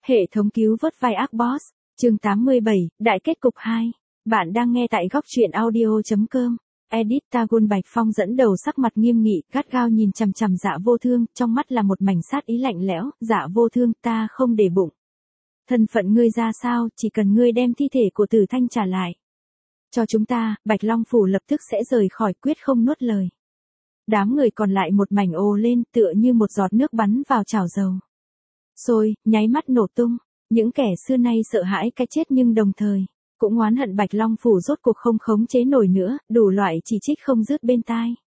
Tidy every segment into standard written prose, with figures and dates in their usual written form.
Hệ thống cứu vớt vai ác boss, chương 87, đại kết cục 2. Bạn đang nghe tại góc truyện audio.com. Edit Tagun Bạch Phong dẫn đầu sắc mặt nghiêm nghị, gắt gao nhìn chằm chằm Dạ Vô Thương, trong mắt là một mảnh sát ý lạnh lẽo. Dạ Vô Thương, ta không để bụng. Thân phận ngươi ra sao, chỉ cần ngươi đem thi thể của Tử Thanh trả lại cho chúng ta, Bạch Long Phủ lập tức sẽ rời khỏi, quyết không nuốt lời. Đám người còn lại một mảnh ồ lên, tựa như một giọt nước bắn vào chảo dầu sôi, nháy mắt nổ tung. Những kẻ xưa nay sợ hãi cái chết nhưng đồng thời cũng oán hận Bạch Long Phủ rốt cuộc không khống chế nổi nữa, đủ loại chỉ trích không dứt bên tai.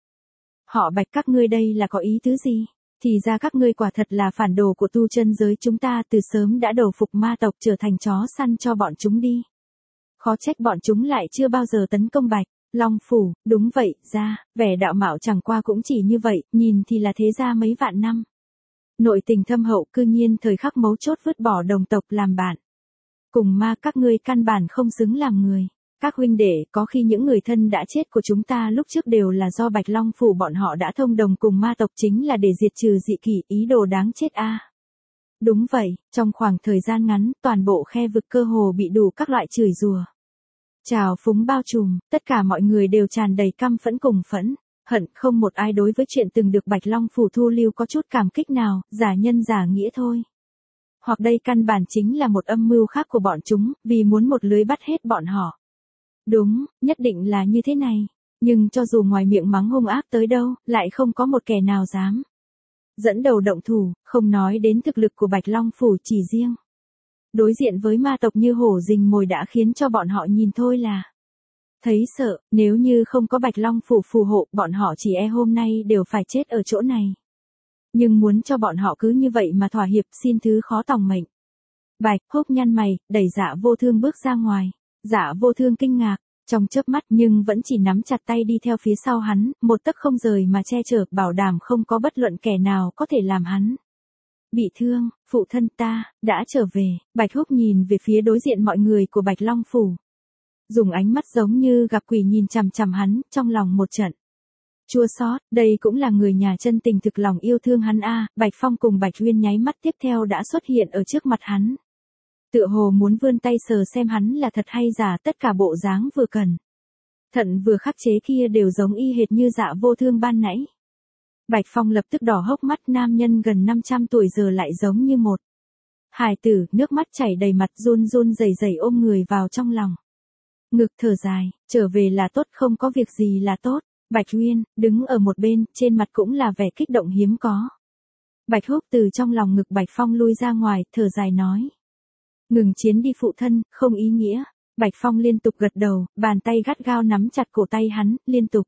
Họ Bạch, các ngươi đây là có ý tứ gì? Thì ra các ngươi quả thật là phản đồ của tu chân giới chúng ta, từ sớm đã đầu phục ma tộc, trở thành chó săn cho bọn chúng đi. Khó trách bọn chúng lại chưa bao giờ tấn công Bạch Long Phủ. Đúng vậy, ra vẻ đạo mạo chẳng qua cũng chỉ như vậy, nhìn thì là thế gia mấy vạn năm. Nội tình thâm hậu, cư nhiên thời khắc mấu chốt vứt bỏ đồng tộc làm bạn. Cùng ma, các ngươi căn bản không xứng làm người. Các huynh đệ, có khi những người thân đã chết của chúng ta lúc trước đều là do Bạch Long Phủ bọn họ đã thông đồng cùng ma tộc, chính là để diệt trừ dị kỷ, ý đồ đáng chết a. Đúng vậy, trong khoảng thời gian ngắn, toàn bộ khe vực cơ hồ bị đủ các loại chửi rủa, trào phúng bao trùm, tất cả mọi người đều tràn đầy căm phẫn cùng phẫn hận, không một ai đối với chuyện từng được Bạch Long Phủ thu lưu có chút cảm kích nào, giả nhân giả nghĩa thôi. Hoặc đây căn bản chính là một âm mưu khác của bọn chúng, vì muốn một lưới bắt hết bọn họ. Đúng, nhất định là như thế này. Nhưng cho dù ngoài miệng mắng hung ác tới đâu, lại không có một kẻ nào dám dẫn đầu động thủ, không nói đến thực lực của Bạch Long Phủ, chỉ riêng đối diện với ma tộc như hổ rình mồi đã khiến cho bọn họ nhìn thôi là thấy sợ. Nếu như không có Bạch Long Phủ phù hộ, bọn họ chỉ hôm nay đều phải chết ở chỗ này. Nhưng muốn cho bọn họ cứ như vậy mà thỏa hiệp, xin thứ khó tòng mệnh. Bạch Húc nhăn mày, đẩy Dạ Vô Thương bước ra ngoài. Dạ Vô Thương kinh ngạc, trong chớp mắt nhưng vẫn chỉ nắm chặt tay đi theo phía sau hắn, một tấc không rời mà che chở, bảo đảm không có bất luận kẻ nào có thể làm hắn bị thương. Phụ thân ta đã trở về. Bạch Húc nhìn về phía đối diện mọi người của Bạch Long Phủ, dùng ánh mắt giống như gặp quỷ nhìn chằm chằm hắn, trong lòng một trận chua xót. Đây cũng là người nhà chân tình thực lòng yêu thương hắn a. Bạch Phong cùng Bạch Uyên nháy mắt tiếp theo đã xuất hiện ở trước mặt hắn, tựa hồ muốn vươn tay sờ xem hắn là thật hay giả. Tất cả bộ dáng vừa cẩn thận vừa khắc chế kia đều giống y hệt như Dạ Vô Thương ban nãy. Bạch Phong lập tức đỏ hốc mắt, nam nhân gần 500 tuổi giờ lại giống như một hài tử, nước mắt chảy đầy mặt, run run rẩy rẩy ôm người vào trong lòng ngực, thở dài, trở về là tốt, không có việc gì là tốt. Bạch Uyên đứng ở một bên, trên mặt cũng là vẻ kích động hiếm có. Bạch Húc từ trong lòng ngực Bạch Phong lui ra ngoài, thở dài nói: ngừng chiến đi phụ thân, không ý nghĩa. Bạch Phong liên tục gật đầu, bàn tay gắt gao nắm chặt cổ tay hắn, liên tục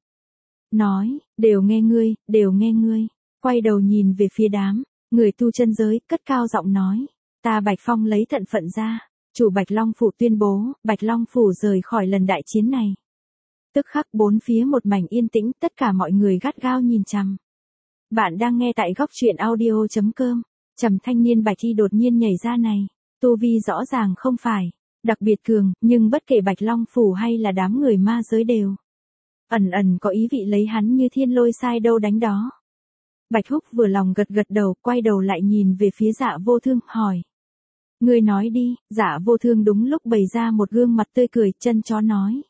nói: đều nghe ngươi, đều nghe ngươi. Quay đầu nhìn về phía đám người tu chân giới, cất cao giọng nói: ta Bạch Phong lấy thân phận ra chủ Bạch Long Phủ tuyên bố, Bạch Long Phủ rời khỏi lần đại chiến này. Tức khắc bốn phía một mảnh yên tĩnh, tất cả mọi người gắt gao nhìn chằm. Bạn đang nghe tại góc truyện audio.com. Trầm thanh niên Bạch Y đột nhiên nhảy ra này, tu vi rõ ràng không phải đặc biệt cường, nhưng bất kể Bạch Long Phủ hay là đám người ma giới đều ẩn ẩn có ý vị lấy hắn như thiên lôi sai đâu đánh đó. Bạch Húc vừa lòng gật gật đầu, quay đầu lại nhìn về phía Dạ Vô Thương, hỏi: ngươi nói đi. Dạ Vô Thương đúng lúc bày ra một gương mặt tươi cười, chân chó nói: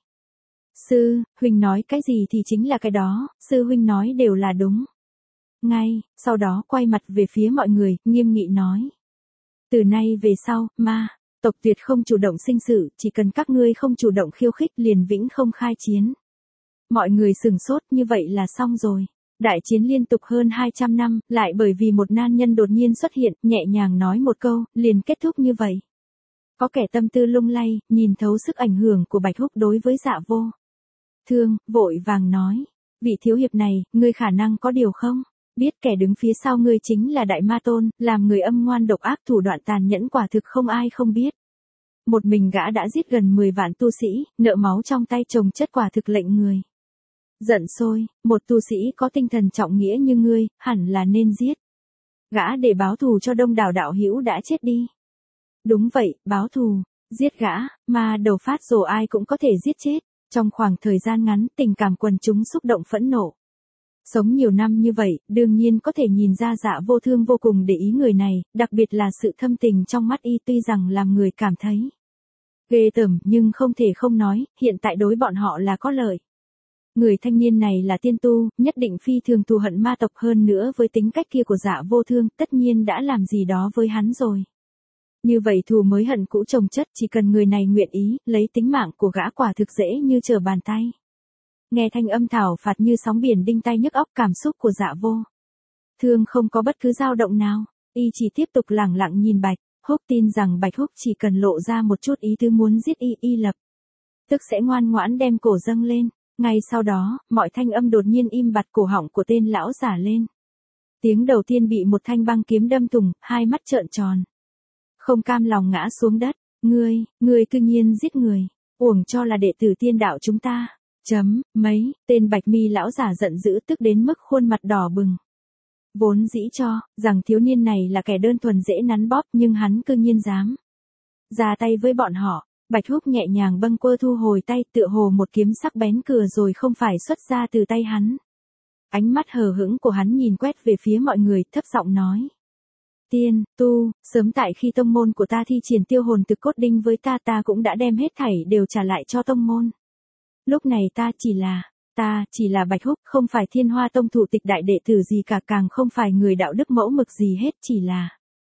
sư huynh nói cái gì thì chính là cái đó, sư huynh nói đều là đúng. Ngay sau đó quay mặt về phía mọi người, nghiêm nghị nói: từ nay về sau, ma tộc tuyệt không chủ động sinh sự, chỉ cần các ngươi không chủ động khiêu khích liền vĩnh không khai chiến. Mọi người sửng sốt, như vậy là xong rồi. Đại chiến liên tục hơn 200 năm, lại bởi vì một nam nhân đột nhiên xuất hiện, nhẹ nhàng nói một câu, liền kết thúc như vậy. Có kẻ tâm tư lung lay, nhìn thấu sức ảnh hưởng của Bạch Húc đối với Dạ Vô Thương, vội vàng nói: vị thiếu hiệp này, ngươi khả năng có điều không biết, kẻ đứng phía sau ngươi chính là Đại Ma Tôn, làm người âm ngoan độc ác, thủ đoạn tàn nhẫn quả thực không ai không biết. Một mình gã đã giết gần 10 vạn tu sĩ, nợ máu trong tay chồng chất, quả thực lệnh người giận sôi. Một tu sĩ có tinh thần trọng nghĩa như ngươi, hẳn là nên giết gã để báo thù cho đông đảo đạo hữu đã chết đi. Đúng vậy, báo thù, giết gã, ma đầu phát rồ ai cũng có thể giết chết. Trong khoảng thời gian ngắn, tình cảm quần chúng xúc động phẫn nộ. Sống nhiều năm như vậy, đương nhiên có thể nhìn ra Dạ Vô Thương vô cùng để ý người này, đặc biệt là sự thâm tình trong mắt y tuy rằng làm người cảm thấy ghê tởm nhưng không thể không nói, hiện tại đối bọn họ là có lợi. Người thanh niên này là tiên tu, nhất định phi thường thù hận ma tộc hơn nữa với tính cách kia của Dạ Vô Thương, tất nhiên đã làm gì đó với hắn rồi. Như vậy thù mới hận cũ chồng chất, chỉ cần người này nguyện ý, lấy tính mạng của gã quả thực dễ như trở bàn tay. Nghe thanh âm thảo phạt như sóng biển đinh tai nhức óc, cảm xúc của Dạ Vô Thương không có bất cứ dao động nào, y chỉ tiếp tục lẳng lặng nhìn Bạch Húc, tin rằng Bạch Húc chỉ cần lộ ra một chút ý tứ muốn giết y lập tức sẽ ngoan ngoãn đem cổ dâng lên. Ngay sau đó, mọi thanh âm đột nhiên im bặt, cổ họng của tên lão giả lên. Tiếng đầu tiên bị một thanh băng kiếm đâm thủng, hai mắt trợn tròn. Không cam lòng ngã xuống đất, ngươi cư nhiên giết người, uổng cho là đệ tử tiên đạo chúng ta. Tên bạch mi lão giả giận dữ tức đến mức khuôn mặt đỏ bừng. Vốn dĩ cho rằng thiếu niên này là kẻ đơn thuần dễ nắn bóp, nhưng hắn cư nhiên dám ra tay với bọn họ. Bạch Húc nhẹ nhàng bâng quơ thu hồi tay, tựa hồ một kiếm sắc bén cửa rồi không phải xuất ra từ tay hắn. Ánh mắt hờ hững của hắn nhìn quét về phía mọi người, thấp giọng nói. Tiên, tu, sớm tại khi tông môn của ta thi triển tiêu hồn thực cốt đinh với ta cũng đã đem hết thảy đều trả lại cho tông môn. Lúc này ta chỉ là Bạch Húc, không phải Thiên Hoa Tông thủ tịch đại đệ tử gì cả, càng không phải người đạo đức mẫu mực gì hết, chỉ là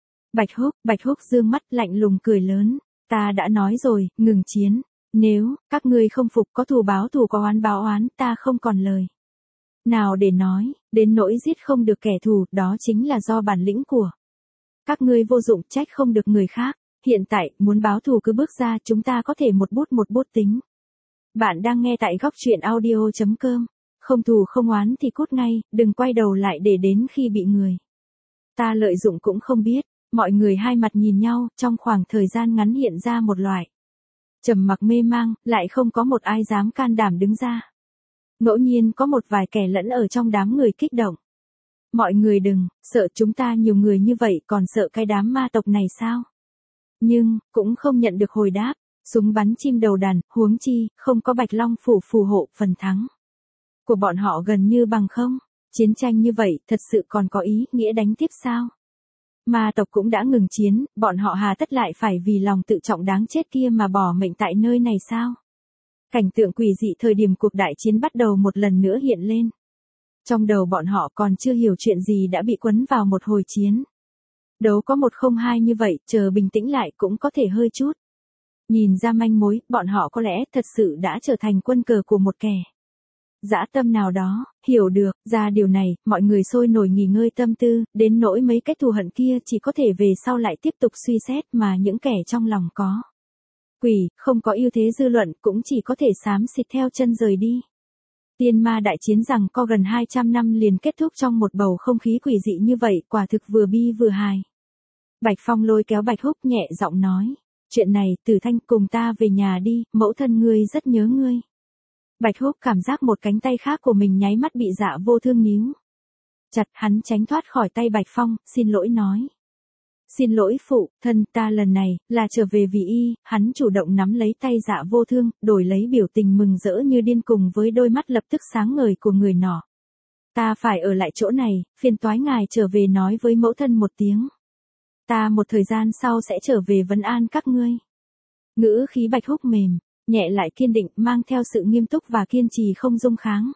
Bạch Húc dương mắt lạnh lùng cười lớn. Ta đã nói rồi, ngừng chiến. Nếu các ngươi không phục, có thù báo thù, có oán báo oán, ta không còn lời nào để nói. Đến nỗi giết không được kẻ thù, đó chính là do bản lĩnh của các ngươi vô dụng, trách không được người khác. Hiện tại, muốn báo thù cứ bước ra, chúng ta có thể một bút tính. Bạn đang nghe tại góc truyện audio.com. Không thù không oán thì cút ngay, đừng quay đầu lại để đến khi bị người ta lợi dụng cũng không biết. Mọi người hai mặt nhìn nhau, trong khoảng thời gian ngắn hiện ra một loại trầm mặc mê mang, lại không có một ai dám can đảm đứng ra. Ngẫu nhiên có một vài kẻ lẫn ở trong đám người kích động. Mọi người đừng sợ, chúng ta nhiều người như vậy còn sợ cái đám ma tộc này sao? Nhưng, cũng không nhận được hồi đáp. Súng bắn chim đầu đàn, huống chi, không có Bạch Long phủ phù hộ, phần thắng của bọn họ gần như bằng không. Chiến tranh như vậy, thật sự còn có ý nghĩa đánh tiếp sao? Ma tộc cũng đã ngừng chiến, bọn họ hà tất lại phải vì lòng tự trọng đáng chết kia mà bỏ mệnh tại nơi này sao? Cảnh tượng quỷ dị thời điểm cuộc đại chiến bắt đầu một lần nữa hiện lên. Trong đầu bọn họ còn chưa hiểu chuyện gì đã bị quấn vào một hồi chiến đấu có 1-0-2 như vậy, chờ bình tĩnh lại cũng có thể hơi chút nhìn ra manh mối, bọn họ có lẽ thật sự đã trở thành quân cờ của một kẻ dã tâm nào đó. Hiểu được ra điều này, mọi người sôi nổi nghỉ ngơi tâm tư, đến nỗi mấy cái thù hận kia chỉ có thể về sau lại tiếp tục suy xét, mà những kẻ trong lòng có quỷ, không có ưu thế dư luận, cũng chỉ có thể xám xịt theo chân rời đi. Tiên ma đại chiến rằng co gần 200 năm liền kết thúc trong một bầu không khí quỷ dị như vậy, quả thực vừa bi vừa hài. Bạch Phong lôi kéo Bạch Húc nhẹ giọng nói. Chuyện này, Tử Thanh, cùng ta về nhà đi, mẫu thân ngươi rất nhớ ngươi. Bạch Húc cảm giác một cánh tay khác của mình nháy mắt bị Dạ Vô Thương níu chặt, hắn tránh thoát khỏi tay Bạch Phong, xin lỗi nói. Xin lỗi phụ thân, ta lần này, là trở về vì y. Hắn chủ động nắm lấy tay Dạ Vô Thương, đổi lấy biểu tình mừng rỡ như điên cùng với đôi mắt lập tức sáng ngời của người nọ. Ta phải ở lại chỗ này, phiền toái ngài trở về nói với mẫu thân một tiếng. Ta một thời gian sau sẽ trở về vấn an các ngươi. Ngữ khí Bạch Húc mềm, nhẹ lại kiên định, mang theo sự nghiêm túc và kiên trì không dung kháng.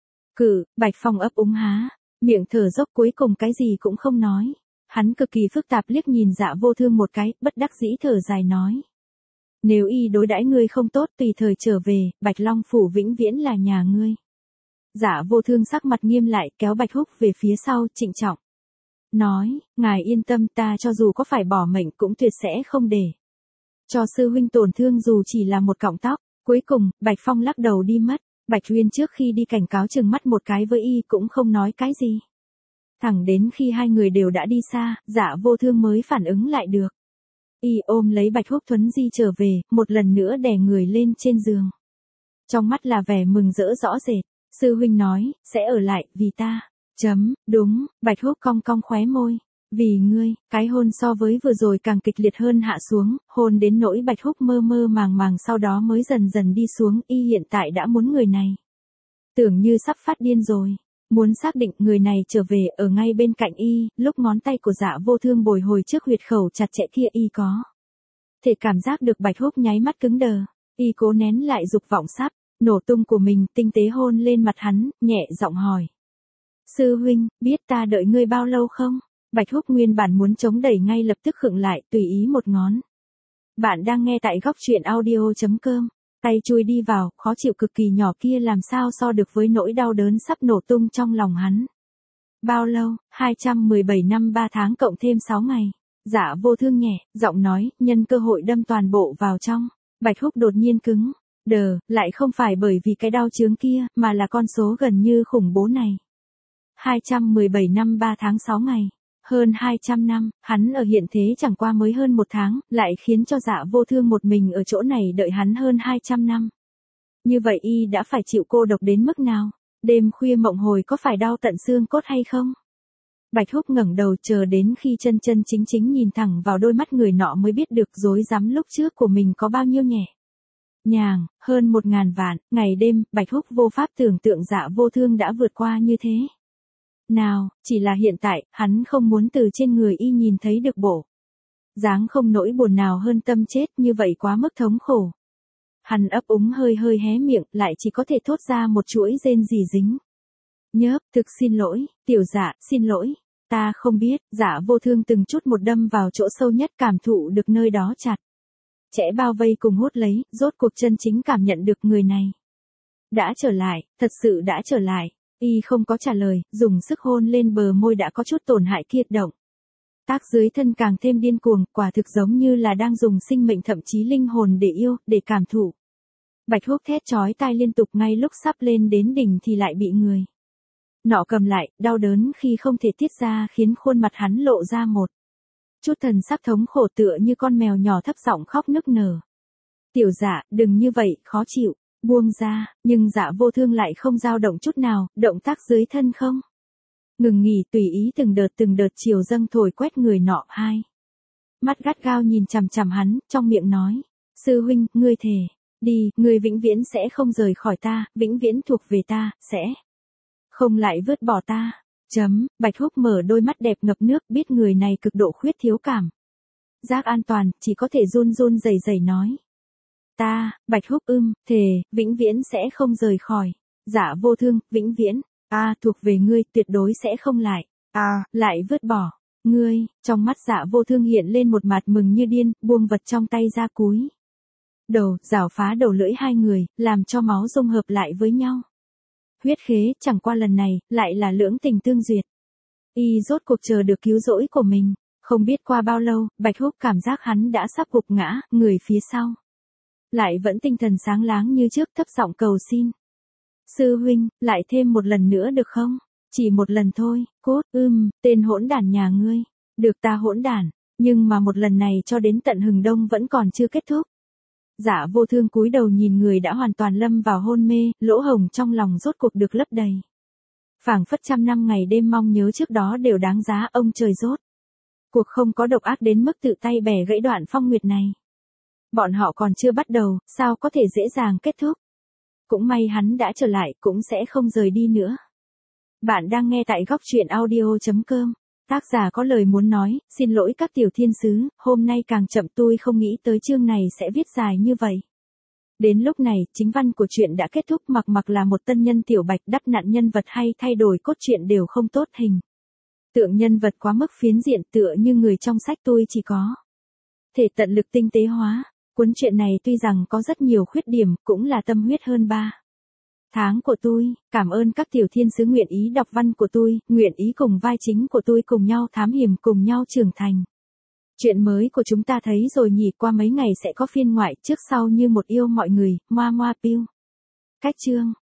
Bạch Phong ấp úng há miệng thở dốc, cuối cùng cái gì cũng không nói. Hắn cực kỳ phức tạp liếc nhìn Dạ Vô Thương một cái, bất đắc dĩ thở dài nói. Nếu y đối đãi ngươi không tốt, tùy thời trở về, Bạch Long phủ vĩnh viễn là nhà ngươi. Dạ Vô Thương sắc mặt nghiêm lại, kéo Bạch Húc về phía sau, trịnh trọng nói, ngài yên tâm, ta cho dù có phải bỏ mệnh cũng tuyệt sẽ không để cho sư huynh tổn thương dù chỉ là một cọng tóc. Cuối cùng, Bạch Phong lắc đầu đi mất. Bạch Uyên trước khi đi cảnh cáo chừng mắt một cái với y cũng không nói cái gì. Thẳng đến khi hai người đều đã đi xa, Dạ Vô Thương mới phản ứng lại được. Y ôm lấy Bạch Húc thuấn di trở về, một lần nữa đè người lên trên giường. Trong mắt là vẻ mừng rỡ rõ rệt. Sư huynh nói, sẽ ở lại, vì ta. Đúng, Bạch Húc cong cong khóe môi. Vì ngươi, cái hôn so với vừa rồi càng kịch liệt hơn hạ xuống, hôn đến nỗi Bạch Húc mơ mơ màng màng sau đó mới dần dần đi xuống, y hiện tại đã muốn người này. Tưởng như sắp phát điên rồi. Muốn xác định người này trở về ở ngay bên cạnh y, lúc ngón tay của Dạ Vô Thương bồi hồi trước huyệt khẩu chặt chẽ kia y có thể cảm giác được Bạch Húc nháy mắt cứng đờ, y cố nén lại dục vọng sắp nổ tung của mình, tinh tế hôn lên mặt hắn, nhẹ giọng hỏi. Sư huynh, biết ta đợi ngươi bao lâu không? Bạch Húc nguyên bản muốn chống đẩy ngay lập tức khựng lại, tùy ý một ngón. Bạn đang nghe tại góc truyện audio.com. Tay chui đi vào, khó chịu cực kỳ nhỏ kia làm sao so được với nỗi đau đớn sắp nổ tung trong lòng hắn. Bao lâu? 217 năm 3 tháng cộng thêm 6 ngày. Dạ Vô Thương nhẹ, giọng nói, nhân cơ hội đâm toàn bộ vào trong. Bạch Húc đột nhiên cứng đờ, lại không phải bởi vì cái đau chướng kia, mà là con số gần như khủng bố này. 217 năm 3 tháng 6 ngày. Hơn 200 năm, hắn ở hiện thế chẳng qua mới hơn 1 tháng, lại khiến cho Dạ Vô Thương một mình ở chỗ này đợi hắn hơn 200 năm. Như vậy y đã phải chịu cô độc đến mức nào? Đêm khuya mộng hồi có phải đau tận xương cốt hay không? Bạch Húc ngẩng đầu chờ đến khi chân chân chính chính nhìn thẳng vào đôi mắt người nọ mới biết được rối rắm lúc trước của mình có bao nhiêu nhẹ nhàng, hơn 1000 vạn, ngày đêm, Bạch Húc vô pháp tưởng tượng Dạ Vô Thương đã vượt qua như thế. Nào, chỉ là hiện tại, hắn không muốn từ trên người y nhìn thấy được bộ dáng không nỗi buồn nào hơn tâm chết, như vậy quá mức thống khổ. Hắn ấp úng hơi hơi hé miệng, lại chỉ có thể thốt ra một chuỗi rên rỉ dính nhớp, thực xin lỗi, tiểu Dạ, xin lỗi, ta không biết. Dạ Vô Thương từng chút một đâm vào chỗ sâu nhất, cảm thụ được nơi đó chặt chẽ bao vây cùng hút lấy, rốt cuộc chân chính cảm nhận được người này đã trở lại, thật sự đã trở lại. Y không có trả lời, dùng sức hôn lên bờ môi đã có chút tổn hại kia, động tác dưới thân càng thêm điên cuồng, quả thực giống như là đang dùng sinh mệnh thậm chí linh hồn để yêu, để cảm thụ. Bạch Húc thét chói tai liên tục, ngay lúc sắp lên đến đỉnh thì lại bị người nọ cầm lại, đau đớn khi không thể tiết ra khiến khuôn mặt hắn lộ ra một chút thần sắc thống khổ, tựa như con mèo nhỏ thấp giọng khóc nức nở. Tiểu Dạ, đừng như vậy, khó chịu. Buông ra, nhưng Dạ Vô Thương lại không dao động chút nào, động tác dưới thân không ngừng nghỉ, tùy ý từng đợt chiều dâng thổi quét người nọ. Hai mắt gắt gao nhìn chằm chằm hắn, trong miệng nói. Sư huynh, ngươi thề đi, ngươi vĩnh viễn sẽ không rời khỏi ta, vĩnh viễn thuộc về ta, sẽ không lại vứt bỏ ta. Bạch Húc mở đôi mắt đẹp ngập nước, biết người này cực độ khuyết thiếu cảm giác an toàn, chỉ có thể run run rẩy rẩy nói. Ta, Bạch Húc thề, vĩnh viễn sẽ không rời khỏi. Dạ Vô Thương, vĩnh viễn, thuộc về ngươi, tuyệt đối sẽ không lại, lại vứt bỏ. Ngươi, trong mắt Dạ Vô Thương hiện lên một mặt mừng như điên, buông vật trong tay ra, cúi đầu, rảo phá đầu lưỡi hai người, làm cho máu dung hợp lại với nhau. Huyết khế, chẳng qua lần này, lại là lưỡng tình tương duyệt. Y rốt cuộc chờ được cứu rỗi của mình. Không biết qua bao lâu, Bạch Húc cảm giác hắn đã sắp gục ngã, người phía sau lại vẫn tinh thần sáng láng như trước, thấp giọng cầu xin. Sư huynh, lại thêm một lần nữa được không? Chỉ một lần thôi, cốt, tên hỗn đản nhà ngươi. Được ta hỗn đản, nhưng mà một lần này cho đến tận hừng đông vẫn còn chưa kết thúc. Dạ Vô Thương cúi đầu nhìn người đã hoàn toàn lâm vào hôn mê, lỗ hổng trong lòng rốt cuộc được lấp đầy. Phảng phất trăm năm ngày đêm mong nhớ trước đó đều đáng giá, ông trời rốt cuộc không có độc ác đến mức tự tay bẻ gãy đoạn phong nguyệt này. Bọn họ còn chưa bắt đầu, sao có thể dễ dàng kết thúc. Cũng may hắn đã trở lại, cũng sẽ không rời đi nữa. Bạn đang nghe tại góc truyện audio.com. Tác giả có lời muốn nói, xin lỗi các tiểu thiên sứ, hôm nay càng chậm tôi không nghĩ tới chương này sẽ viết dài như vậy. Đến lúc này, chính văn của chuyện đã kết thúc, mặc là một tân nhân tiểu Bạch đắp nặn nhân vật hay thay đổi cốt truyện đều không tốt, hình tượng nhân vật quá mức phiến diện, tựa như người trong sách tôi chỉ có thể tận lực tinh tế hóa. Cuốn truyện này tuy rằng có rất nhiều khuyết điểm, cũng là tâm huyết hơn 3 tháng của tôi. Cảm ơn các tiểu thiên sứ nguyện ý đọc văn của tôi, nguyện ý cùng vai chính của tôi cùng nhau thám hiểm, cùng nhau trưởng thành. Chuyện mới của chúng ta thấy rồi nhỉ, qua mấy ngày sẽ có phiên ngoại, trước sau như một yêu mọi người, Moa Moa Piu. Cách chương